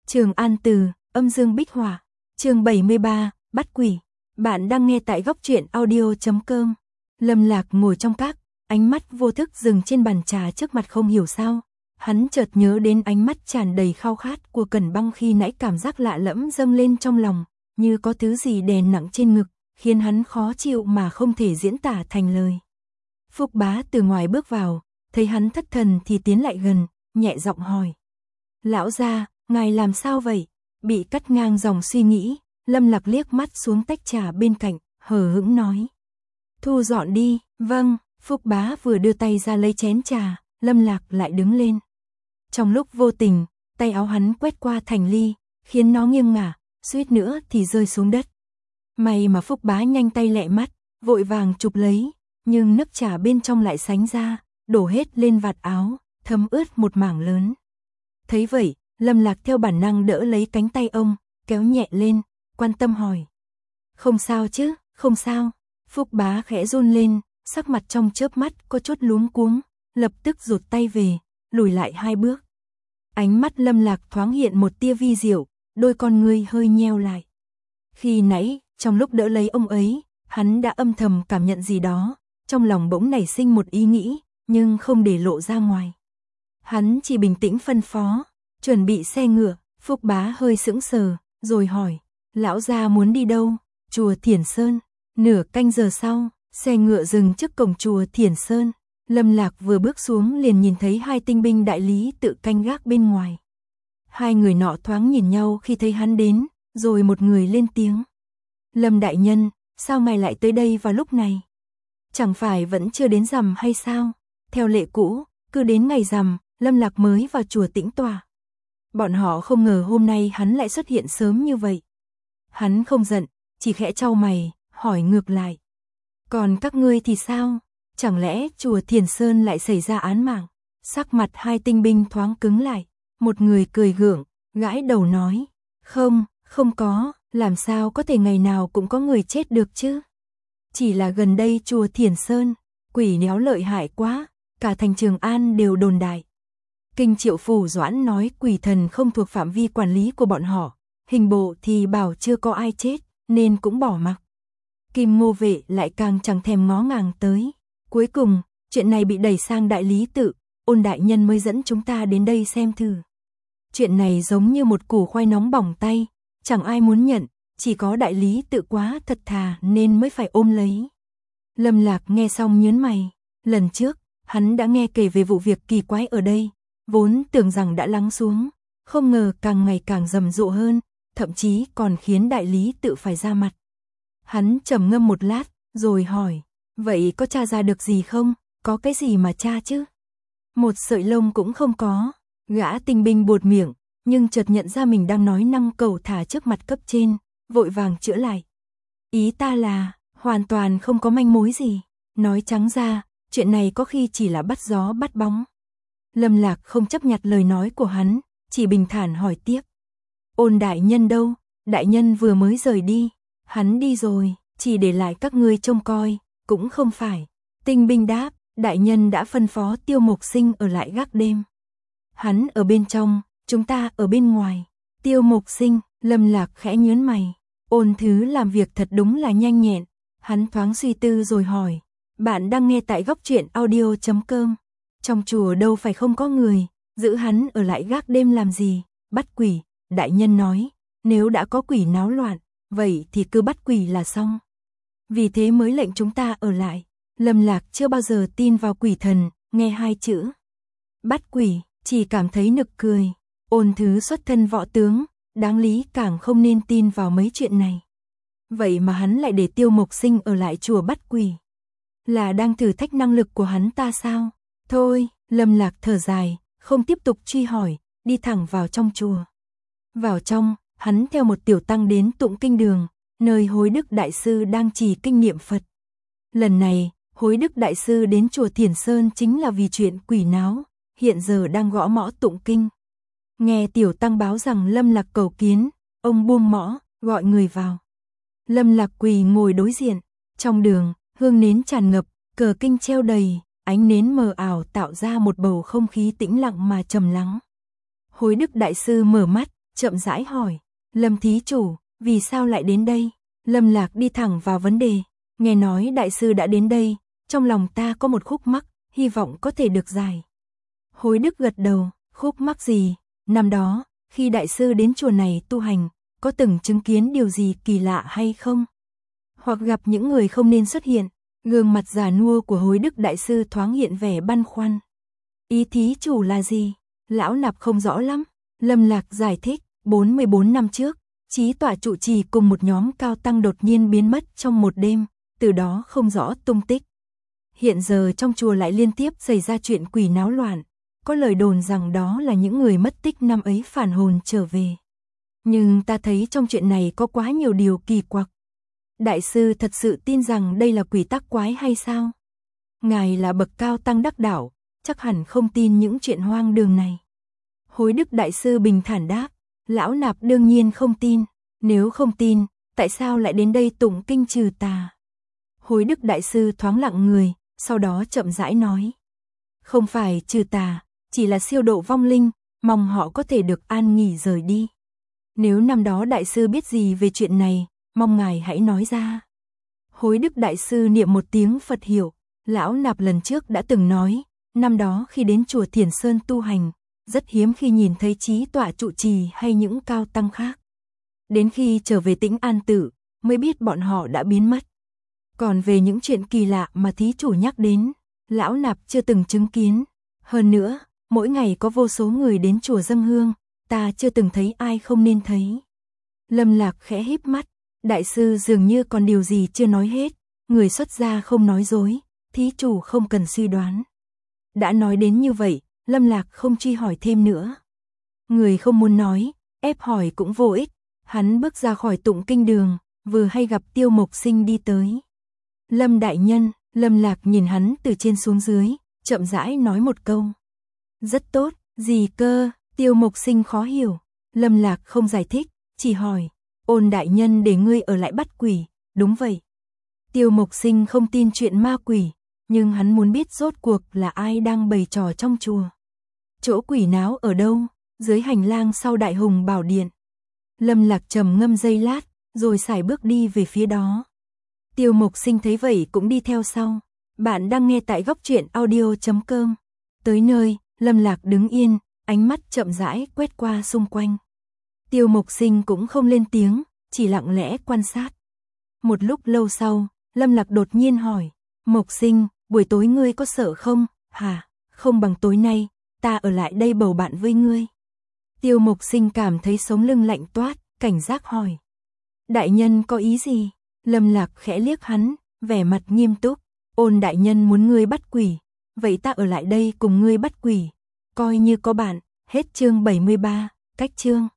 Trường An Từ, âm dương bích hỏa. Chương 73, bắt quỷ. Bạn đang nghe tại góc truyện audio.com. Lâm Lạc ngồi trong các, ánh mắt vô thức dừng trên bàn trà trước mặt không hiểu sao. Hắn chợt nhớ đến ánh mắt tràn đầy khao khát của Cẩn Băng khi nãy, cảm giác lạ lẫm dâng lên trong lòng, như có thứ gì đè nặng trên ngực, khiến hắn khó chịu mà không thể diễn tả thành lời. Phúc Bá từ ngoài bước vào, thấy hắn thất thần thì tiến lại gần, nhẹ giọng hỏi. Lão gia, ngài làm sao vậy? Bị cắt ngang dòng suy nghĩ, Lâm Lạc liếc mắt xuống tách trà bên cạnh, hờ hững nói. Thu dọn đi. Vâng. Phúc Bá vừa đưa tay ra lấy chén trà, Lâm Lạc lại đứng lên. Trong lúc vô tình, tay áo hắn quét qua thành ly, khiến nó nghiêng ngả, suýt nữa thì rơi xuống đất. May mà Phúc Bá nhanh tay lẹ mắt, vội vàng chụp lấy, nhưng nước trà bên trong lại sánh ra, đổ hết lên vạt áo, thấm ướt một mảng lớn. Thấy vậy, Lâm Lạc theo bản năng đỡ lấy cánh tay ông, kéo nhẹ lên, quan tâm hỏi. Không sao chứ? Không sao. Phúc Bá khẽ run lên, sắc mặt trong chớp mắt có chút luống cuống, lập tức rụt tay về, lùi lại 2 bước. Ánh mắt Lâm Lạc thoáng hiện một tia vi diệu, đôi con ngươi hơi nheo lại. Khi nãy, trong lúc đỡ lấy ông ấy, hắn đã âm thầm cảm nhận gì đó, trong lòng bỗng nảy sinh một ý nghĩ, nhưng không để lộ ra ngoài. Hắn chỉ bình tĩnh phân phó, chuẩn bị xe ngựa. Phúc Bá hơi sững sờ, rồi hỏi, lão gia muốn đi đâu? Chùa Thiền Sơn. Nửa canh giờ sau, xe ngựa dừng trước cổng chùa Thiền Sơn. Lâm Lạc vừa bước xuống liền nhìn thấy 2 tinh binh đại lý tự canh gác bên ngoài. 2 người nọ thoáng nhìn nhau khi thấy hắn đến, rồi một người lên tiếng. Lâm đại nhân, sao ngài lại tới đây vào lúc này? Chẳng phải vẫn chưa đến rằm hay sao? Theo lệ cũ, cứ đến ngày rằm, Lâm Lạc mới vào chùa tĩnh tọa. Bọn họ không ngờ hôm nay hắn lại xuất hiện sớm như vậy. Hắn không giận, chỉ khẽ chau mày, hỏi ngược lại. Còn các ngươi thì sao? Chẳng lẽ chùa Thiền Sơn lại xảy ra án mạng? Sắc mặt 2 tinh binh thoáng cứng lại. Một người cười gượng, gãi đầu nói. Không có, làm sao có thể ngày nào cũng có người chết được chứ? Chỉ là gần đây chùa Thiền Sơn, quỷ néo lợi hại quá, cả thành Trường An đều đồn đại. Kinh Triệu Phủ Doãn nói quỷ thần không thuộc phạm vi quản lý của bọn họ, hình bộ thì bảo chưa có ai chết, nên cũng bỏ mặc. Kim Ngô Vệ lại càng chẳng thèm ngó ngàng tới. Cuối cùng, chuyện này bị đẩy sang đại lý tự, Ôn đại nhân mới dẫn chúng ta đến đây xem thử. Chuyện này giống như một củ khoai nóng bỏng tay, chẳng ai muốn nhận, chỉ có đại lý tự quá thật thà nên mới phải ôm lấy. Lâm Lạc nghe xong nhớn mày, lần trước, hắn đã nghe kể về vụ việc kỳ quái ở đây, vốn tưởng rằng đã lắng xuống, không ngờ càng ngày càng rầm rộ hơn, thậm chí còn khiến đại lý tự phải ra mặt. Hắn trầm ngâm một lát, rồi hỏi, vậy có tra ra được gì không? Có cái gì mà tra chứ? Một sợi lông cũng không có. Gã tinh binh buột miệng, nhưng chợt nhận ra mình đang nói năng cầu thả trước mặt cấp trên, vội vàng chữa lại. Ý ta là, hoàn toàn không có manh mối gì. Nói trắng ra, chuyện này có khi chỉ là bắt gió bắt bóng. Lâm Lạc không chấp nhặt lời nói của hắn, chỉ bình thản hỏi tiếp. Ôn đại nhân đâu? Đại nhân vừa mới rời đi. Hắn đi rồi, chỉ để lại các ngươi trông coi, cũng không phải. Tinh binh đáp, đại nhân đã phân phó Tiêu Mộc Sinh ở lại gác đêm. Hắn ở bên trong, chúng ta ở bên ngoài. Tiêu Mộc Sinh, Lâm Lạc khẽ nhớn mày. Ôn thứ làm việc thật đúng là nhanh nhẹn. Hắn thoáng suy tư rồi hỏi. Bạn đang nghe tại góc truyện audio.com. Trong chùa đâu phải không có người, giữ hắn ở lại gác đêm làm gì? Bắt quỷ, đại nhân nói, nếu đã có quỷ náo loạn, vậy thì cứ bắt quỷ là xong. Vì thế mới lệnh chúng ta ở lại. Lâm Lạc chưa bao giờ tin vào quỷ thần, nghe 2 chữ bắt quỷ, chỉ cảm thấy nực cười. Ôn thứ xuất thân võ tướng, đáng lý càng không nên tin vào mấy chuyện này. Vậy mà hắn lại để Tiêu Mộc Sinh ở lại chùa bắt quỷ. Là đang thử thách năng lực của hắn ta sao? Thôi, Lâm Lạc thở dài, không tiếp tục truy hỏi, đi thẳng vào trong chùa. Vào trong, hắn theo một tiểu tăng đến tụng kinh đường, nơi Hối Đức Đại Sư đang trì kinh niệm Phật. Lần này, Hối Đức Đại Sư đến chùa Thiền Sơn chính là vì chuyện quỷ náo, hiện giờ đang gõ mõ tụng kinh. Nghe tiểu tăng báo rằng Lâm Lạc cầu kiến, ông buông mõ, gọi người vào. Lâm Lạc quỳ ngồi đối diện, trong đường, hương nến tràn ngập, cờ kinh treo đầy, ánh nến mờ ảo tạo ra một bầu không khí tĩnh lặng mà trầm lắng. Hối Đức Đại Sư mở mắt, chậm rãi hỏi, Lâm thí chủ, vì sao lại đến đây? Lâm Lạc đi thẳng vào vấn đề, nghe nói đại sư đã đến đây, trong lòng ta có một khúc mắc, hy vọng có thể được giải. Hối Đức gật đầu, khúc mắc gì? Năm đó, khi đại sư đến chùa này tu hành, có từng chứng kiến điều gì kỳ lạ hay không? Hoặc gặp những người không nên xuất hiện? Gương mặt già nua của Hối Đức đại sư thoáng hiện vẻ băn khoăn. Ý thí chủ là gì? Lão nạp không rõ lắm. Lâm Lạc giải thích, 44 năm trước, Chí tọa trụ trì cùng một nhóm cao tăng đột nhiên biến mất trong một đêm, từ đó không rõ tung tích. Hiện giờ trong chùa lại liên tiếp xảy ra chuyện quỷ náo loạn, có lời đồn rằng đó là những người mất tích năm ấy phản hồn trở về. Nhưng ta thấy trong chuyện này có quá nhiều điều kỳ quặc. Đại sư thật sự tin rằng đây là quỷ tác quái hay sao? Ngài là bậc cao tăng đắc đạo, chắc hẳn không tin những chuyện hoang đường này. Hối Đức đại sư bình thản đáp, lão nạp đương nhiên không tin, nếu không tin, tại sao lại đến đây tụng kinh trừ tà? Hối Đức đại sư thoáng lặng người, sau đó chậm rãi nói, không phải trừ tà, chỉ là siêu độ vong linh, mong họ có thể được an nghỉ rời đi. Nếu năm đó đại sư biết gì về chuyện này, mong ngài hãy nói ra. Hối Đức đại sư niệm một tiếng Phật hiệu, lão nạp lần trước đã từng nói, năm đó khi đến chùa Thiền Sơn tu hành, rất hiếm khi nhìn thấy Chí tọa trụ trì hay những cao tăng khác. Đến khi trở về Tĩnh An Tự, mới biết bọn họ đã biến mất. Còn về những chuyện kỳ lạ mà thí chủ nhắc đến, lão nạp chưa từng chứng kiến. Hơn nữa, mỗi ngày có vô số người đến chùa dâng hương, ta chưa từng thấy ai không nên thấy. Lâm Lạc khẽ híp mắt, đại sư dường như còn điều gì chưa nói hết, người xuất gia không nói dối, thí chủ không cần suy đoán. Đã nói đến như vậy, Lâm Lạc không truy hỏi thêm nữa. Người không muốn nói, ép hỏi cũng vô ích, hắn bước ra khỏi tụng kinh đường, vừa hay gặp Tiêu Mộc Sinh đi tới. Lâm đại nhân, Lâm Lạc nhìn hắn từ trên xuống dưới, chậm rãi nói một câu. Rất tốt, gì cơ? Tiêu Mộc Sinh khó hiểu. Lâm Lạc không giải thích, chỉ hỏi, Ôn đại nhân để ngươi ở lại bắt quỷ, đúng vậy. Tiêu Mộc Sinh không tin chuyện ma quỷ, nhưng hắn muốn biết rốt cuộc là ai đang bày trò trong chùa. Chỗ quỷ náo ở đâu? Dưới hành lang sau Đại Hùng Bảo Điện. Lâm Lạc trầm ngâm giây lát, rồi sải bước đi về phía đó. Tiêu Mộc Sinh thấy vậy cũng đi theo sau. Bạn đang nghe tại Góc Truyện Audio.com. Tới nơi, Lâm Lạc đứng yên, ánh mắt chậm rãi quét qua xung quanh. Tiêu Mộc Sinh cũng không lên tiếng, chỉ lặng lẽ quan sát. Một lúc lâu sau, Lâm Lạc đột nhiên hỏi, Mộc Sinh, buổi tối ngươi có sợ không? Hả, không bằng tối nay, ta ở lại đây bầu bạn với ngươi. Tiêu Mộc Sinh cảm thấy sống lưng lạnh toát, cảnh giác hỏi. Đại nhân có ý gì? Lâm Lạc khẽ liếc hắn, vẻ mặt nghiêm túc. Ôn đại nhân muốn ngươi bắt quỷ, vậy ta ở lại đây cùng ngươi bắt quỷ. Coi như có bạn, hết chương 73, cách chương.